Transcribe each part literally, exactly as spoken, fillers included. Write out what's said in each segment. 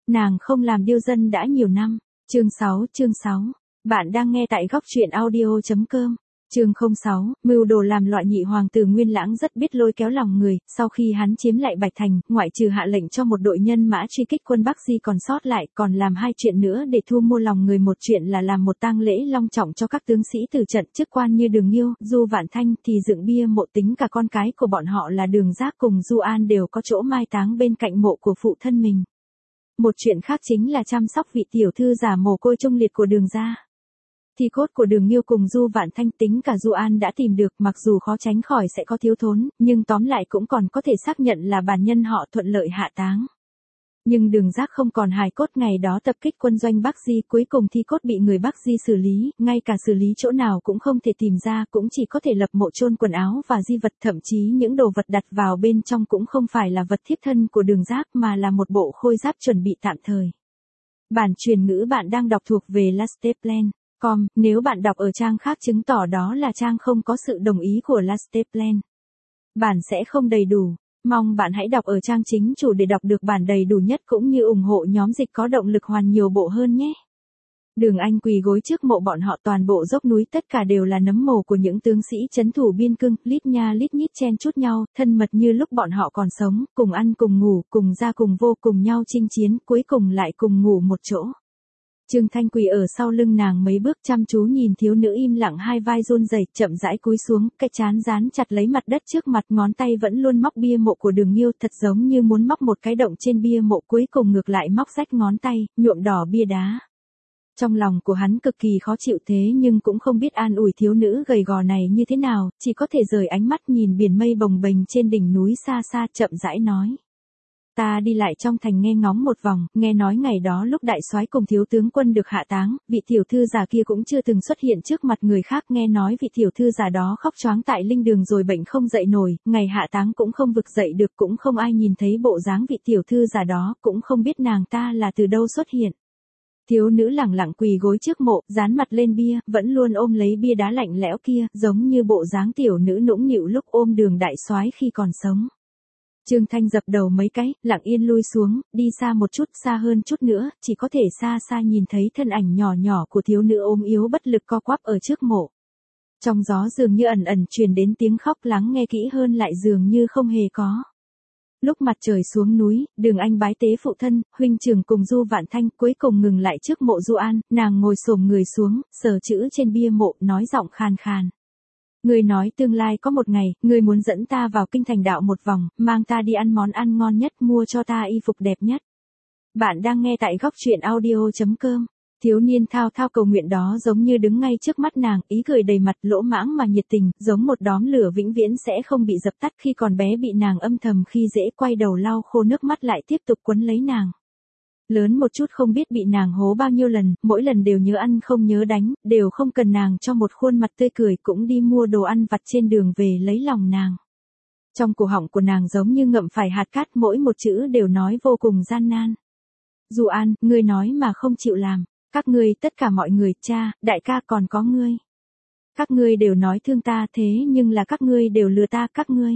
Nàng không làm điêu dân đã nhiều năm. Chương sáu, chương sáu. Bạn đang nghe tại góc truyện audio chấm com. Chương không sáu, mưu đồ làm loạn nhị hoàng tử Nguyên Lãng rất biết lôi kéo lòng người, sau khi hắn chiếm lại Bạch Thành, ngoại trừ hạ lệnh cho một đội nhân mã truy kích quân Bắc Di còn sót lại, còn làm hai chuyện nữa để thu mua lòng người. Một chuyện là làm một tang lễ long trọng cho các tướng sĩ từ trận chức quan như Đường Nghiêu, Du Vạn Thanh, thì dựng bia mộ tính cả con cái của bọn họ là Đường Giác cùng Du An đều có chỗ mai táng bên cạnh mộ của phụ thân mình. Một chuyện khác chính là chăm sóc vị tiểu thư giả mồ côi trung liệt của Đường gia. Thi cốt của Đường Nghiêu cùng Du Vạn Thanh tính cả Du An đã tìm được, mặc dù khó tránh khỏi sẽ có thiếu thốn, nhưng tóm lại cũng còn có thể xác nhận là bản nhân họ thuận lợi hạ táng. Nhưng Đường Giác không còn hài cốt, ngày đó tập kích quân doanh Bắc Di, cuối cùng thi cốt bị người Bắc Di xử lý, ngay cả xử lý chỗ nào cũng không thể tìm ra, cũng chỉ có thể lập mộ chôn quần áo và di vật, thậm chí những đồ vật đặt vào bên trong cũng không phải là vật thiếp thân của Đường Giác mà là một bộ khôi giáp chuẩn bị tạm thời. Bản truyền ngữ bạn đang đọc thuộc về Lasteplan. Com, nếu bạn đọc ở trang khác chứng tỏ đó là trang không có sự đồng ý của Lasteplan. Bản sẽ không đầy đủ. Mong bạn hãy đọc ở trang chính chủ để đọc được bản đầy đủ nhất cũng như ủng hộ nhóm dịch có động lực hoàn nhiều bộ hơn nhé. Đường Anh quỳ gối trước mộ bọn họ, toàn bộ dốc núi tất cả đều là nấm mồ của những tướng sĩ trấn thủ biên cương, lít nha lít nhít chen chúc nhau, thân mật như lúc bọn họ còn sống, cùng ăn cùng ngủ, cùng ra cùng vô, cùng nhau chinh chiến, cuối cùng lại cùng ngủ một chỗ. Trương Thanh quỳ ở sau lưng nàng mấy bước, chăm chú nhìn thiếu nữ im lặng, hai vai run rẩy, chậm rãi cúi xuống, cái trán dán chặt lấy mặt đất trước mặt, ngón tay vẫn luôn móc bia mộ của Đường Nghiêu, thật giống như muốn móc một cái động trên bia mộ, cuối cùng ngược lại móc rách ngón tay, nhuộm đỏ bia đá. Trong lòng của hắn cực kỳ khó chịu, thế nhưng cũng không biết an ủi thiếu nữ gầy gò này như thế nào, chỉ có thể rời ánh mắt nhìn biển mây bồng bềnh trên đỉnh núi xa xa, chậm rãi nói. Ta đi lại trong thành nghe ngóng một vòng, nghe nói ngày đó lúc đại soái cùng thiếu tướng quân được hạ táng, vị tiểu thư già kia cũng chưa từng xuất hiện trước mặt người khác, nghe nói vị tiểu thư già đó khóc choáng tại linh đường rồi bệnh không dậy nổi, ngày hạ táng cũng không vực dậy được, cũng không ai nhìn thấy bộ dáng vị tiểu thư già đó, cũng không biết nàng ta là từ đâu xuất hiện. Thiếu nữ lẳng lặng quỳ gối trước mộ, dán mặt lên bia, vẫn luôn ôm lấy bia đá lạnh lẽo kia, giống như bộ dáng tiểu nữ nũng nịu lúc ôm Đường đại soái khi còn sống. Trương Thanh dập đầu mấy cái, lặng yên lui xuống, đi xa một chút, xa hơn chút nữa, chỉ có thể xa xa nhìn thấy thân ảnh nhỏ nhỏ của thiếu nữ ốm yếu bất lực co quắp ở trước mộ. Trong gió dường như ẩn ẩn truyền đến tiếng khóc, lắng nghe kỹ hơn lại dường như không hề có. Lúc mặt trời xuống núi, Đường Anh bái tế phụ thân, huynh trưởng cùng Du Vạn Thanh, cuối cùng ngừng lại trước mộ Du An, nàng ngồi xổm người xuống, sờ chữ trên bia mộ, nói giọng khàn khàn. Ngươi nói tương lai có một ngày, ngươi muốn dẫn ta vào kinh thành đạo một vòng, mang ta đi ăn món ăn ngon nhất, mua cho ta y phục đẹp nhất. Bạn đang nghe tại góc truyện audio chấm com. Thiếu niên thao thao cầu nguyện đó giống như đứng ngay trước mắt nàng, ý cười đầy mặt, lỗ mãng mà nhiệt tình, giống một đóm lửa vĩnh viễn sẽ không bị dập tắt. Khi còn bé bị nàng âm thầm khi dễ, quay đầu lau khô nước mắt lại tiếp tục quấn lấy nàng. Lớn một chút không biết bị nàng hố bao nhiêu lần, mỗi lần đều nhớ ăn không nhớ đánh, đều không cần nàng cho một khuôn mặt tươi cười, cũng đi mua đồ ăn vặt trên đường về lấy lòng nàng. Trong cổ họng của nàng giống như ngậm phải hạt cát, mỗi một chữ đều nói vô cùng gian nan. Du An, ngươi nói mà không chịu làm. Các ngươi, tất cả mọi người, cha, đại ca còn có ngươi. Các ngươi đều nói thương ta, thế nhưng là các ngươi đều lừa ta, các ngươi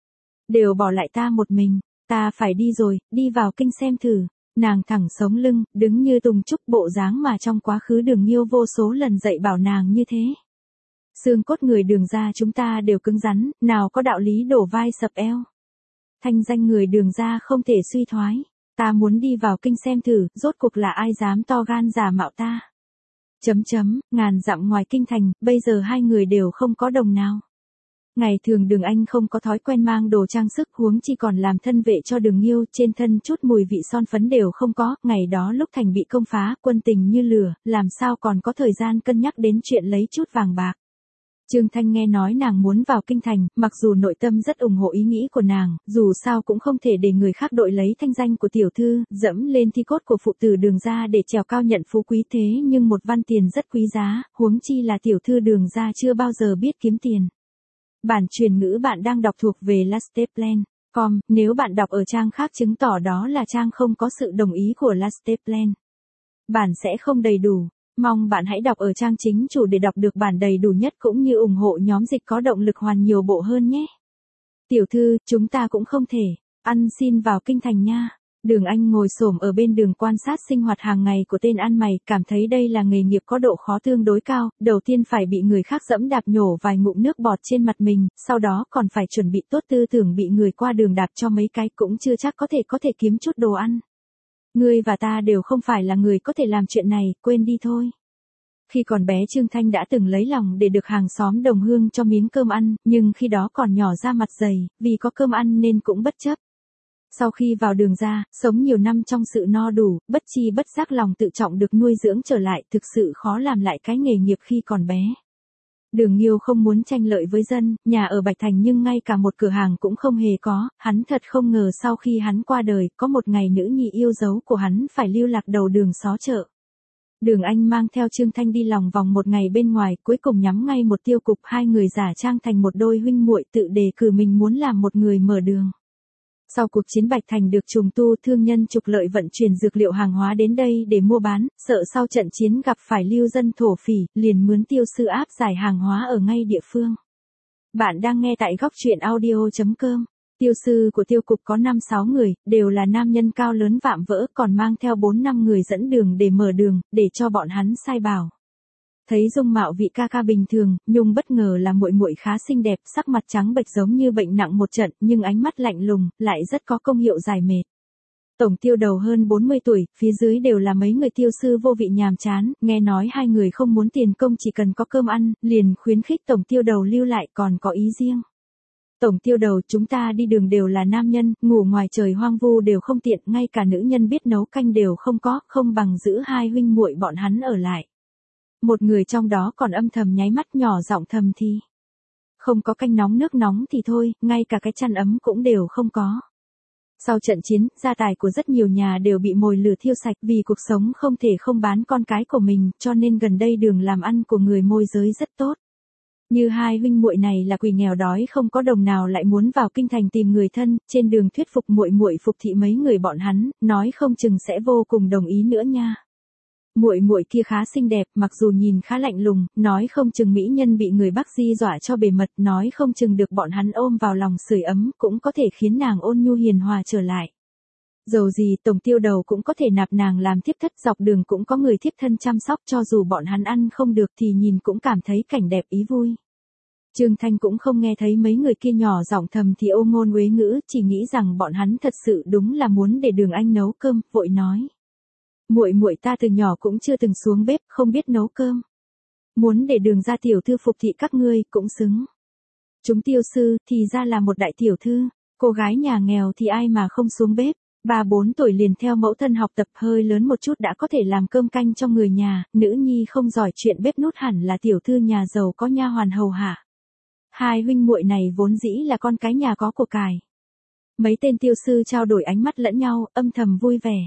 đều bỏ lại ta một mình. Ta phải đi rồi, đi vào kinh xem thử. Nàng thẳng sống lưng, đứng như Tùng Trúc, bộ dáng mà trong quá khứ Đường Nghiêu vô số lần dạy bảo nàng như thế. Xương cốt người Đường gia chúng ta đều cứng rắn, nào có đạo lý đổ vai sập eo. Thanh danh người Đường gia không thể suy thoái. Ta muốn đi vào kinh xem thử, rốt cuộc là ai dám to gan giả mạo ta. Chấm chấm, ngàn dặm ngoài kinh thành, bây giờ hai người đều không có đồng nào. Ngày thường Đường Anh không có thói quen mang đồ trang sức, huống chi còn làm thân vệ cho Đường Nghiêu, trên thân chút mùi vị son phấn đều không có, ngày đó lúc thành bị công phá, quân tình như lửa, làm sao còn có thời gian cân nhắc đến chuyện lấy chút vàng bạc. Trương Thanh nghe nói nàng muốn vào kinh thành, mặc dù nội tâm rất ủng hộ ý nghĩ của nàng, dù sao cũng không thể để người khác đội lấy thanh danh của tiểu thư, dẫm lên thi cốt của phụ tử Đường gia để trèo cao nhận phú quý, thế nhưng một văn tiền rất quý giá, huống chi là tiểu thư Đường gia chưa bao giờ biết kiếm tiền. Bản truyền ngữ bạn đang đọc thuộc về Lasteplan. Com, nếu bạn đọc ở trang khác chứng tỏ đó là trang không có sự đồng ý của Lasteplan. Bản sẽ không đầy đủ. Mong bạn hãy đọc ở trang chính chủ để đọc được bản đầy đủ nhất cũng như ủng hộ nhóm dịch có động lực hoàn nhiều bộ hơn nhé. Tiểu thư, chúng ta cũng không thể ăn xin vào kinh thành nha. Đường Anh ngồi xổm ở bên đường quan sát sinh hoạt hàng ngày của tên ăn mày, cảm thấy đây là nghề nghiệp có độ khó tương đối cao, đầu tiên phải bị người khác dẫm đạp nhổ vài ngụm nước bọt trên mặt mình, sau đó còn phải chuẩn bị tốt tư tưởng bị người qua đường đạp cho mấy cái cũng chưa chắc có thể có thể kiếm chút đồ ăn. Ngươi và ta đều không phải là người có thể làm chuyện này, quên đi thôi. Khi còn bé Trương Thanh đã từng lấy lòng để được hàng xóm đồng hương cho miếng cơm ăn, nhưng khi đó còn nhỏ ra mặt dày, vì có cơm ăn nên cũng bất chấp. Sau khi vào đường ra, sống nhiều năm trong sự no đủ, bất chi bất giác lòng tự trọng được nuôi dưỡng trở lại, thực sự khó làm lại cái nghề nghiệp khi còn bé. Đường Nghiêu không muốn tranh lợi với dân, nhà ở Bạch Thành nhưng ngay cả một cửa hàng cũng không hề có, hắn thật không ngờ sau khi hắn qua đời, có một ngày nữ nhi yêu dấu của hắn phải lưu lạc đầu đường xó chợ. Đường Anh mang theo Trương Thanh đi lòng vòng một ngày bên ngoài, cuối cùng nhắm ngay một tiêu cục, hai người giả trang thành một đôi huynh muội tự đề cử mình muốn làm một người mở đường. Sau cuộc chiến Bạch Thành được trùng tu, thương nhân trục lợi vận chuyển dược liệu hàng hóa đến đây để mua bán, sợ sau trận chiến gặp phải lưu dân thổ phỉ, liền mướn tiêu sư áp giải hàng hóa ở ngay địa phương. Bạn đang nghe tại góc truyện audio chấm com. Tiêu sư của tiêu cục có năm sáu người, đều là nam nhân cao lớn vạm vỡ, còn mang theo bốn năm người dẫn đường để mở đường, để cho bọn hắn sai bảo. Thấy dung mạo vị ca ca bình thường, Nhung bất ngờ là muội muội khá xinh đẹp, sắc mặt trắng bệch giống như bệnh nặng một trận, nhưng ánh mắt lạnh lùng, lại rất có công hiệu giải mệt. Tổng tiêu đầu hơn bốn mươi tuổi, phía dưới đều là mấy người tiêu sư vô vị nhàm chán, nghe nói hai người không muốn tiền công chỉ cần có cơm ăn, liền khuyến khích tổng tiêu đầu lưu lại, còn có ý riêng. Tổng tiêu đầu, chúng ta đi đường đều là nam nhân, ngủ ngoài trời hoang vu đều không tiện, ngay cả nữ nhân biết nấu canh đều không có, không bằng giữ hai huynh muội bọn hắn ở lại. Một người trong đó còn âm thầm nháy mắt nhỏ giọng thầm thì. Không có canh nóng nước nóng thì thôi, ngay cả cái chăn ấm cũng đều không có. Sau trận chiến, gia tài của rất nhiều nhà đều bị mồi lửa thiêu sạch, vì cuộc sống không thể không bán con cái của mình, cho nên gần đây đường làm ăn của người môi giới rất tốt. Như hai huynh muội này là quỷ nghèo đói không có đồng nào lại muốn vào kinh thành tìm người thân, trên đường thuyết phục muội muội phục thị mấy người bọn hắn, nói không chừng sẽ vô cùng đồng ý nữa nha. Muội muội kia khá xinh đẹp, mặc dù nhìn khá lạnh lùng, nói không chừng mỹ nhân bị người Bắc Di dọa cho bề mật, nói không chừng được bọn hắn ôm vào lòng sưởi ấm, cũng có thể khiến nàng ôn nhu hiền hòa trở lại. Dầu gì tổng tiêu đầu cũng có thể nạp nàng làm thiếp thất, dọc đường cũng có người thiếp thân chăm sóc, cho dù bọn hắn ăn không được thì nhìn cũng cảm thấy cảnh đẹp ý vui. Trương Thanh cũng không nghe thấy mấy người kia nhỏ giọng thầm thì ô ngôn uế ngữ, chỉ nghĩ rằng bọn hắn thật sự đúng là muốn để Đường Anh nấu cơm, vội nói. Muội muội ta từ nhỏ cũng chưa từng xuống bếp, không biết nấu cơm. Muốn để Đường gia tiểu thư phục thị các ngươi, cũng xứng. Chúng tiêu sư, thì ra là một đại tiểu thư, cô gái nhà nghèo thì ai mà không xuống bếp. Ba bốn tuổi liền theo mẫu thân học tập, hơi lớn một chút đã có thể làm cơm canh cho người nhà, nữ nhi không giỏi chuyện bếp nút hẳn là tiểu thư nhà giàu có nha hoàn hầu hạ. Hai huynh muội này vốn dĩ là con cái nhà có của cải. Mấy tên tiêu sư trao đổi ánh mắt lẫn nhau, âm thầm vui vẻ.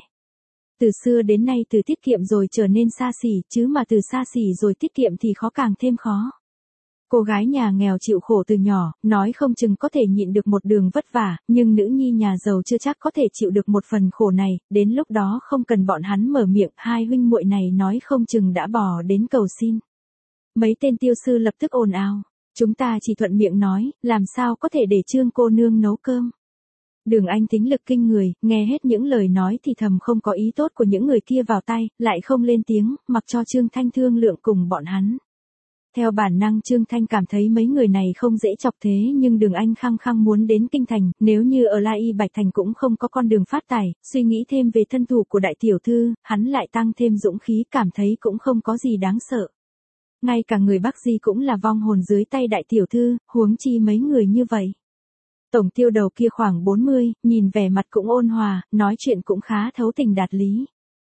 Từ xưa đến nay từ tiết kiệm rồi trở nên xa xỉ, chứ mà từ xa xỉ rồi tiết kiệm thì khó càng thêm khó. Cô gái nhà nghèo chịu khổ từ nhỏ, nói không chừng có thể nhịn được một đường vất vả, nhưng nữ nhi nhà giàu chưa chắc có thể chịu được một phần khổ này, đến lúc đó không cần bọn hắn mở miệng, hai huynh muội này nói không chừng đã bỏ đến cầu xin. Mấy tên tiêu sư lập tức ồn ào, chúng ta chỉ thuận miệng nói, làm sao có thể để Trương cô nương nấu cơm. Đường Anh tính lực kinh người, nghe hết những lời nói thì thầm không có ý tốt của những người kia vào tay, lại không lên tiếng, mặc cho Trương Thanh thương lượng cùng bọn hắn. Theo bản năng Trương Thanh cảm thấy mấy người này không dễ chọc thế, nhưng Đường Anh khăng khăng muốn đến kinh thành, nếu như ở La Y Bạch Thành cũng không có con đường phát tài, suy nghĩ thêm về thân thủ của đại tiểu thư, hắn lại tăng thêm dũng khí, cảm thấy cũng không có gì đáng sợ. Ngay cả người Bắc Di cũng là vong hồn dưới tay đại tiểu thư, huống chi mấy người như vậy. Tổng tiêu đầu kia khoảng bốn mươi, nhìn vẻ mặt cũng ôn hòa, nói chuyện cũng khá thấu tình đạt lý.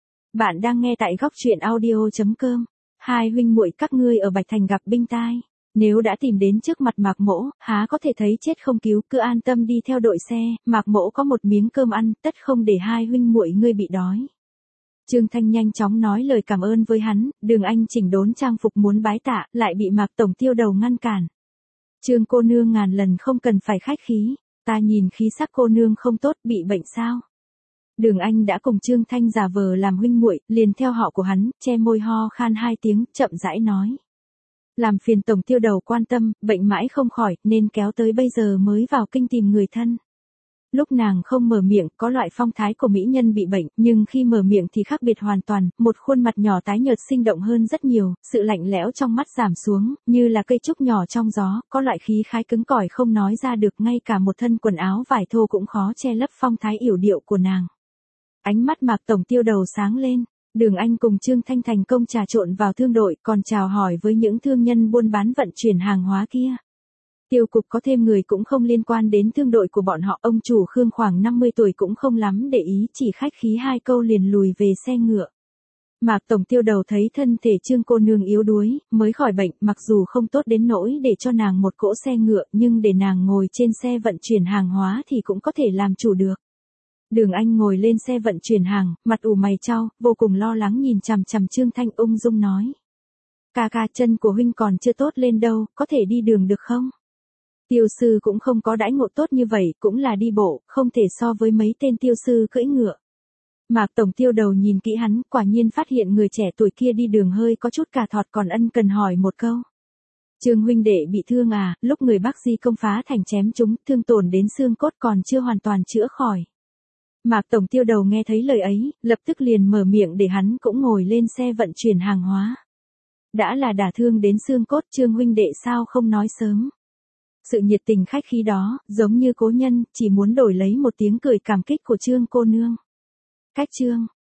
Bạn đang nghe tại góc truyện audio chấm com. Hai huynh muội các ngươi ở Bạch Thành gặp binh tai, nếu đã tìm đến trước mặt Mạc Mỗ, há có thể thấy chết không cứu, cứ an tâm đi theo đội xe, Mạc Mỗ có một miếng cơm ăn, tất không để hai huynh muội ngươi bị đói. Trương Thanh nhanh chóng nói lời cảm ơn với hắn, Đường Anh chỉnh đốn trang phục muốn bái tạ, lại bị Mạc tổng tiêu đầu ngăn cản. Trương cô nương ngàn lần không cần phải khách khí, ta nhìn khí sắc cô nương không tốt, bị bệnh sao? Đường Anh đã cùng Trương Thanh giả vờ làm huynh muội, liền theo họ của hắn, che môi ho khan hai tiếng, chậm rãi nói. Làm phiền tổng tiêu đầu quan tâm, bệnh mãi không khỏi, nên kéo tới bây giờ mới vào kinh tìm người thân. Lúc nàng không mở miệng, có loại phong thái của mỹ nhân bị bệnh, nhưng khi mở miệng thì khác biệt hoàn toàn, một khuôn mặt nhỏ tái nhợt sinh động hơn rất nhiều, sự lạnh lẽo trong mắt giảm xuống, như là cây trúc nhỏ trong gió, có loại khí khái cứng cỏi không nói ra được, ngay cả một thân quần áo vải thô cũng khó che lấp phong thái yểu điệu của nàng. Ánh mắt Mạc Tổng Tiêu đầu sáng lên. Đường Anh cùng Trương Thanh thành công trà trộn vào thương đội, còn chào hỏi với những thương nhân buôn bán vận chuyển hàng hóa kia. Tiêu cục có thêm người cũng không liên quan đến thương đội của bọn họ, ông chủ Khương khoảng năm mươi tuổi cũng không lắm để ý, chỉ khách khí hai câu liền lùi về xe ngựa. Mạc Tổng Tiêu đầu thấy thân thể Trương cô nương yếu đuối, mới khỏi bệnh, mặc dù không tốt đến nỗi để cho nàng một cỗ xe ngựa, nhưng để nàng ngồi trên xe vận chuyển hàng hóa thì cũng có thể làm chủ được. Đường Anh ngồi lên xe vận chuyển hàng, mặt ủ mày chau, vô cùng lo lắng nhìn chằm chằm Trương Thanh, ung dung nói. Ca ca, chân của huynh còn chưa tốt lên đâu, có thể đi đường được không? Tiêu sư cũng không có đãi ngộ tốt như vậy, cũng là đi bộ, không thể so với mấy tên tiêu sư cưỡi ngựa. Mạc Tổng Tiêu đầu nhìn kỹ hắn, quả nhiên phát hiện người trẻ tuổi kia đi đường hơi có chút cà thọt, còn ân cần hỏi một câu. Trương huynh đệ bị thương à, lúc người Bắc Di công phá thành chém chúng, thương tổn đến xương cốt còn chưa hoàn toàn chữa khỏi. Mạc Tổng Tiêu đầu nghe thấy lời ấy, lập tức liền mở miệng để hắn cũng ngồi lên xe vận chuyển hàng hóa. Đã là đả thương đến xương cốt, Trương huynh đệ sao không nói sớm. Sự nhiệt tình khách khí đó, giống như cố nhân, chỉ muốn đổi lấy một tiếng cười cảm kích của Trương cô nương. Cách Trương,